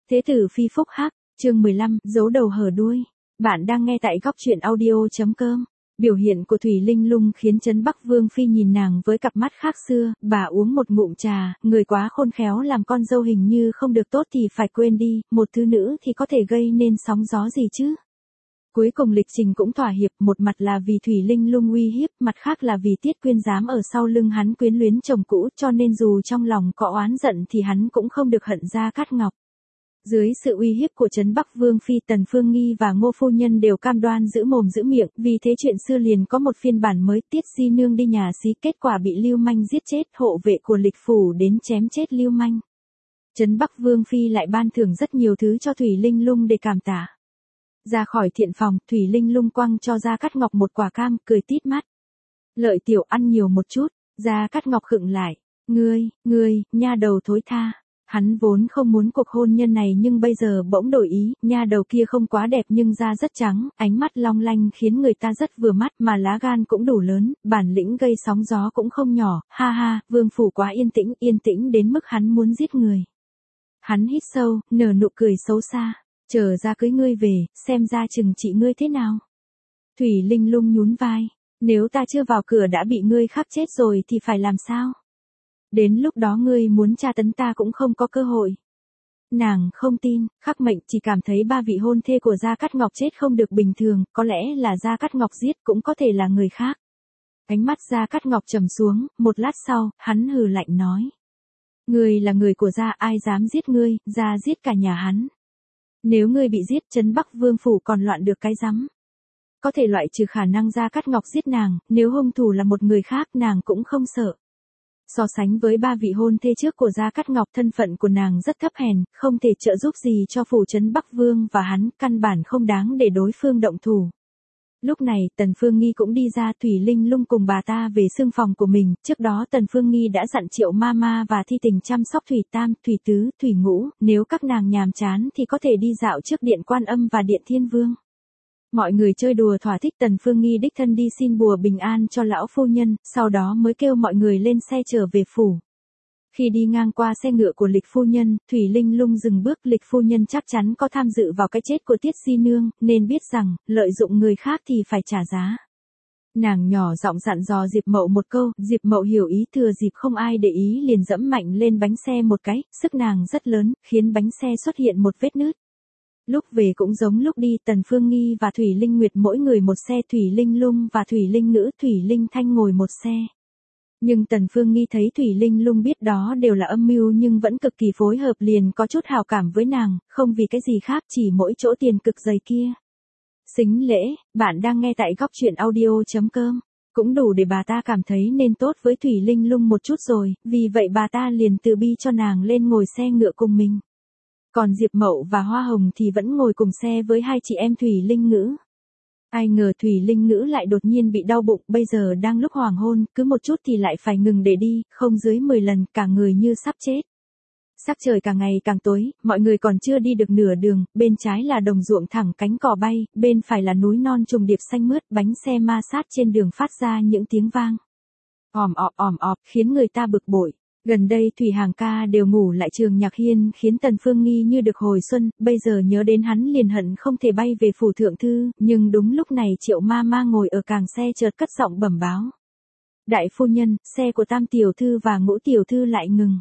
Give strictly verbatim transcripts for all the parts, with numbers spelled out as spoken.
Thế tử phi phúc hắc, chương mười lăm, giấu đầu hở đuôi. Bạn đang nghe tại góc truyện audio.com. Biểu hiện của Thủy Linh Lung khiến Trấn Bắc Vương phi nhìn nàng với cặp mắt khác xưa, bà uống một ngụm trà, người quá khôn khéo làm con dâu hình như không được tốt thì phải quên đi, một thứ nữ thì có thể gây nên sóng gió gì chứ. Cuối cùng lịch trình cũng thỏa hiệp, một mặt là vì Thủy Linh Lung uy hiếp, mặt khác là vì Tiết Quyên dám ở sau lưng hắn quyến luyến chồng cũ, cho nên dù trong lòng có oán giận thì hắn cũng không được hận Gia Cát Ngọc. Dưới sự uy hiếp của Trấn Bắc Vương phi, Tần Phương Nghi và Ngô phu nhân đều cam đoan giữ mồm giữ miệng, vì thế chuyện xưa liền có một phiên bản mới. Tiết Di nương đi nhà xí, kết quả bị Lưu Manh giết chết, hộ vệ của Lịch phủ đến chém chết Lưu Manh. Trấn Bắc Vương phi lại ban thưởng rất nhiều thứ cho Thủy Linh Lung để cảm tạ. Ra khỏi thiện phòng, Thủy Linh Lung quăng cho Gia Cát Ngọc một quả cam, cười tít mắt. Lợi tiểu ăn nhiều một chút. Gia Cát Ngọc khựng lại. Ngươi, ngươi, nha đầu thối tha. Hắn vốn không muốn cuộc hôn nhân này nhưng bây giờ bỗng đổi ý, nha đầu kia không quá đẹp nhưng da rất trắng, ánh mắt long lanh khiến người ta rất vừa mắt, mà lá gan cũng đủ lớn, bản lĩnh gây sóng gió cũng không nhỏ, ha ha, vương phủ quá yên tĩnh, yên tĩnh đến mức hắn muốn giết người. Hắn hít sâu, nở nụ cười xấu xa, chờ ra cưới ngươi về, xem ra chừng trị ngươi thế nào. Thủy Linh Lung nhún vai, nếu ta chưa vào cửa đã bị ngươi khắc chết rồi thì phải làm sao? Đến lúc đó ngươi muốn tra tấn ta cũng không có cơ hội. Nàng không tin, Khắc Mệnh chỉ cảm thấy ba vị hôn thê của Gia Cát Ngọc chết không được bình thường, có lẽ là Gia Cát Ngọc giết, cũng có thể là người khác. Ánh mắt Gia Cát Ngọc trầm xuống, một lát sau, hắn hừ lạnh nói. Ngươi là người của Gia, ai dám giết ngươi, Gia giết cả nhà hắn. Nếu ngươi bị giết, Trấn Bắc Vương phủ còn loạn được cái rắm. Có thể loại trừ khả năng Gia Cát Ngọc giết nàng, nếu hung thủ là một người khác nàng cũng không sợ. So sánh với ba vị hôn thê trước của Gia Cát Ngọc, thân phận của nàng rất thấp hèn, không thể trợ giúp gì cho phủ Trấn Bắc Vương và hắn, căn bản không đáng để đối phương động thủ. Lúc này, Tần Phương Nghi cũng đi ra. Thủy Linh Lung cùng bà ta về xương phòng của mình, trước đó Tần Phương Nghi đã dặn Triệu Mama và Thi Tình chăm sóc Thủy Tam, Thủy Tứ, Thủy Ngũ, nếu các nàng nhàm chán thì có thể đi dạo trước Điện Quan Âm và Điện Thiên Vương. Mọi người chơi đùa thỏa thích, Tần Phương Nghi đích thân đi xin bùa bình an cho lão phu nhân, sau đó mới kêu mọi người lên xe trở về phủ. Khi đi ngang qua xe ngựa của Lịch phu nhân, Thủy Linh Lung dừng bước. Lịch phu nhân chắc chắn có tham dự vào cái chết của Tiết Di nương, nên biết rằng, lợi dụng người khác thì phải trả giá. Nàng nhỏ giọng dặn dò Diệp Mậu một câu, Diệp Mậu hiểu ý, thừa dịp không ai để ý liền dẫm mạnh lên bánh xe một cái, sức nàng rất lớn, khiến bánh xe xuất hiện một vết nứt. Lúc về cũng giống lúc đi, Tần Phương Nghi và Thủy Linh Nguyệt mỗi người một xe, Thủy Linh Lung và Thủy Linh Ngữ, Thủy Linh Thanh ngồi một xe. Nhưng Tần Phương Nghi thấy Thủy Linh Lung biết đó đều là âm mưu nhưng vẫn cực kỳ phối hợp, liền có chút hảo cảm với nàng, không vì cái gì khác, chỉ mỗi chỗ tiền cực dày kia. Xính lễ, bạn đang nghe tại góc truyện audio.com. Cũng đủ để bà ta cảm thấy nên tốt với Thủy Linh Lung một chút rồi, vì vậy bà ta liền từ bi cho nàng lên ngồi xe ngựa cùng mình. Còn Diệp Mậu và Hoa Hồng thì vẫn ngồi cùng xe với hai chị em Thủy Linh Ngữ. Ai ngờ Thủy Linh Ngữ lại đột nhiên bị đau bụng, bây giờ đang lúc hoàng hôn, cứ một chút thì lại phải ngừng để đi, không dưới mười lần, cả người như sắp chết. Sắc trời càng ngày càng tối, mọi người còn chưa đi được nửa đường, bên trái là đồng ruộng thẳng cánh cỏ bay, bên phải là núi non trùng điệp xanh mướt, bánh xe ma sát trên đường phát ra những tiếng vang. Òm ọp òm ọp, khiến người ta bực bội. Gần đây Thủy Hàng ca đều ngủ lại Trường Nhạc Hiên, khiến Tần Phương Nghi như được hồi xuân, bây giờ nhớ đến hắn liền hận không thể bay về phủ thượng thư, nhưng đúng lúc này Triệu Mama ngồi ở càng xe chợt cất giọng bẩm báo. Đại phu nhân, xe của Tam tiểu thư và Ngũ tiểu thư lại ngừng.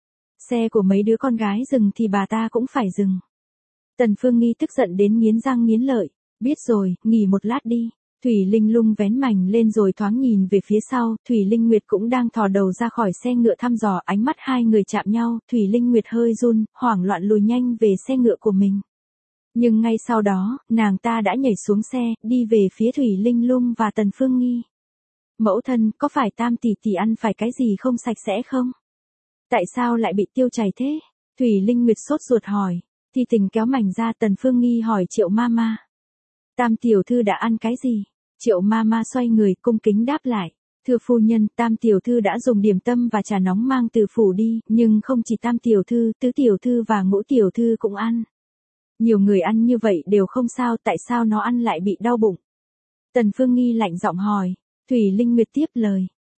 Xe của mấy đứa con gái dừng thì bà ta cũng phải dừng. Tần Phương Nghi tức giận đến nghiến răng nghiến lợi, biết rồi, nghỉ một lát đi. Thủy Linh Lung vén mành lên rồi thoáng nhìn về phía sau, Thủy Linh Nguyệt cũng đang thò đầu ra khỏi xe ngựa thăm dò, ánh mắt hai người chạm nhau, Thủy Linh Nguyệt hơi run, hoảng loạn lùi nhanh về xe ngựa của mình. Nhưng ngay sau đó, nàng ta đã nhảy xuống xe, đi về phía Thủy Linh Lung và Tần Phương Nghi. Mẫu thân, có phải Tam tỷ tỷ ăn phải cái gì không sạch sẽ không? Tại sao lại bị tiêu chảy thế? Thủy Linh Nguyệt sốt ruột hỏi. Thi Tình kéo mảnh ra, Tần Phương Nghi hỏi Triệu Mama. Tam tiểu thư đã ăn cái gì? Triệu Mama xoay người cung kính đáp lại. Thưa phu nhân, Tam tiểu thư đã dùng điểm tâm và trà nóng mang từ phủ đi, nhưng không chỉ Tam tiểu thư, Tứ tiểu thư và Ngũ tiểu thư cũng ăn. Nhiều người ăn như vậy đều không sao, tại sao nó ăn lại bị đau bụng? Tần Phương Nghi lạnh giọng hỏi. Thủy Linh Nguyệt tiếp lời.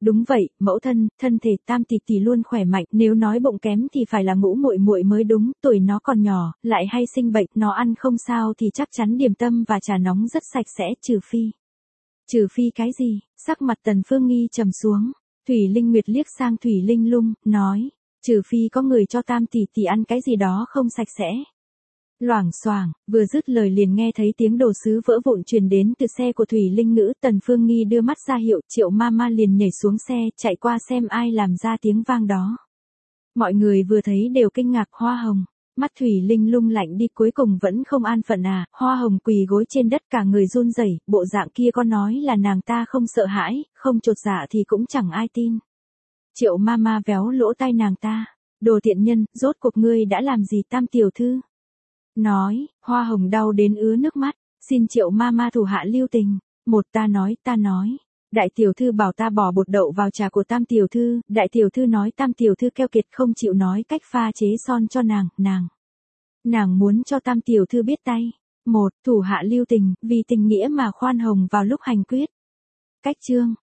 Đúng vậy, mẫu thân, thân thể Tam tỷ tỷ luôn khỏe mạnh, nếu nói bụng kém thì phải là Ngũ muội muội mới đúng, tuổi nó còn nhỏ, lại hay sinh bệnh, nó ăn không sao thì chắc chắn điểm tâm và trà nóng rất sạch sẽ, trừ phi. Trừ phi cái gì? Sắc mặt Tần Phương Nghi trầm xuống. Thủy Linh Nguyệt liếc sang Thủy Linh Lung, nói, trừ phi có người cho Tam tỷ tỷ ăn cái gì đó không sạch sẽ. Loảng xoảng, vừa dứt lời liền nghe thấy tiếng đồ sứ vỡ vụn truyền đến từ xe của Thủy Linh Ngữ, Tần Phương Nghi đưa mắt ra hiệu, Triệu Mama liền nhảy xuống xe, chạy qua xem ai làm ra tiếng vang đó. Mọi người vừa thấy đều kinh ngạc. Hoa Hồng, mắt Thủy Linh Lung lạnh đi, cuối cùng vẫn không an phận à? Hoa Hồng quỳ gối trên đất cả người run rẩy, bộ dạng kia có nói là nàng ta không sợ hãi, không chột dạ thì cũng chẳng ai tin. Triệu Mama véo lỗ tai nàng ta, đồ tiện nhân, rốt cuộc ngươi đã làm gì Tam tiểu thư? Nói, Hoa Hồng đau đến ứa nước mắt, xin Triệu Mama thủ hạ lưu tình. Một ta nói, ta nói, đại tiểu thư bảo ta bỏ bột đậu vào trà của Tam tiểu thư, đại tiểu thư nói Tam tiểu thư keo kiệt không chịu nói cách pha chế son cho nàng, nàng. Nàng muốn cho Tam tiểu thư biết tay. Một, thủ hạ lưu tình, vì tình nghĩa mà khoan hồng vào lúc hành quyết. Cách chương.